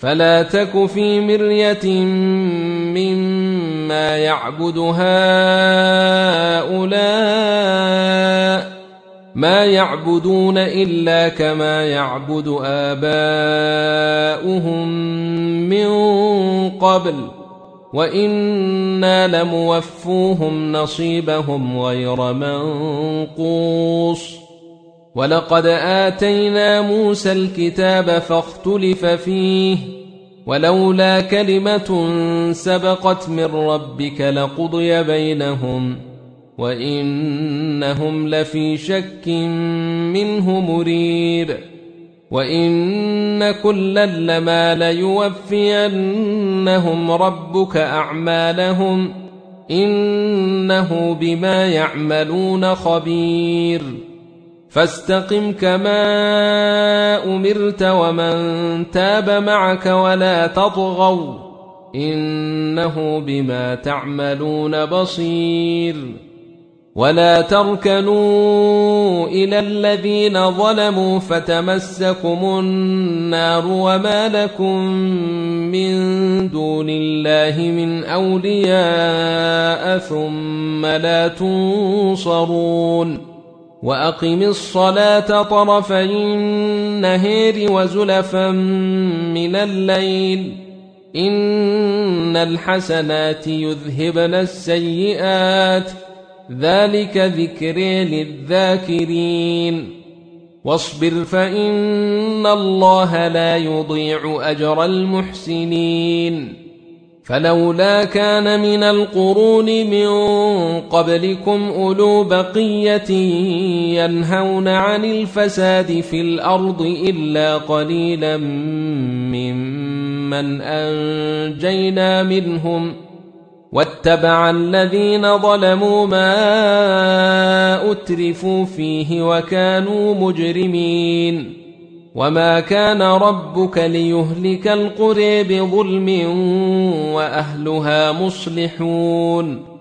فلا تك في مرية مما يعبد هؤلاء ما يعبدون إلا كما يعبد آباؤهم من قبل وإنا لموفوهم نصيبهم غير منقوص ولقد آتينا موسى الكتاب فاختلف فيه ولولا كلمة سبقت من ربك لقضي بينهم وإنهم لفي شك منه مريب وإن كلا لما ليوفينهم ربك أعمالهم إنه بما يعملون خبير فاستقم كما أمرت ومن تاب معك ولا تطغوا إنه بما تعملون بصير ولا تركنوا إلى الذين ظلموا فتمسكم النار وما لكم من دون الله من أولياء ثم لا تنصرون وأقم الصلاة طرفي النهار وزلفا من الليل إن الحسنات يذهبن السيئات ذلك ذكر للذاكرين واصبر فإن الله لا يضيع أجر المحسنين فلولا كان من القرون من قبلكم أولو بقية ينهون عن الفساد في الأرض إلا قليلا ممن أنجينا منهم واتبع الذين ظلموا ما أترفوا فيه وكانوا مجرمين وما كان ربك ليهلك القرى بظلم وأهلها مصلحون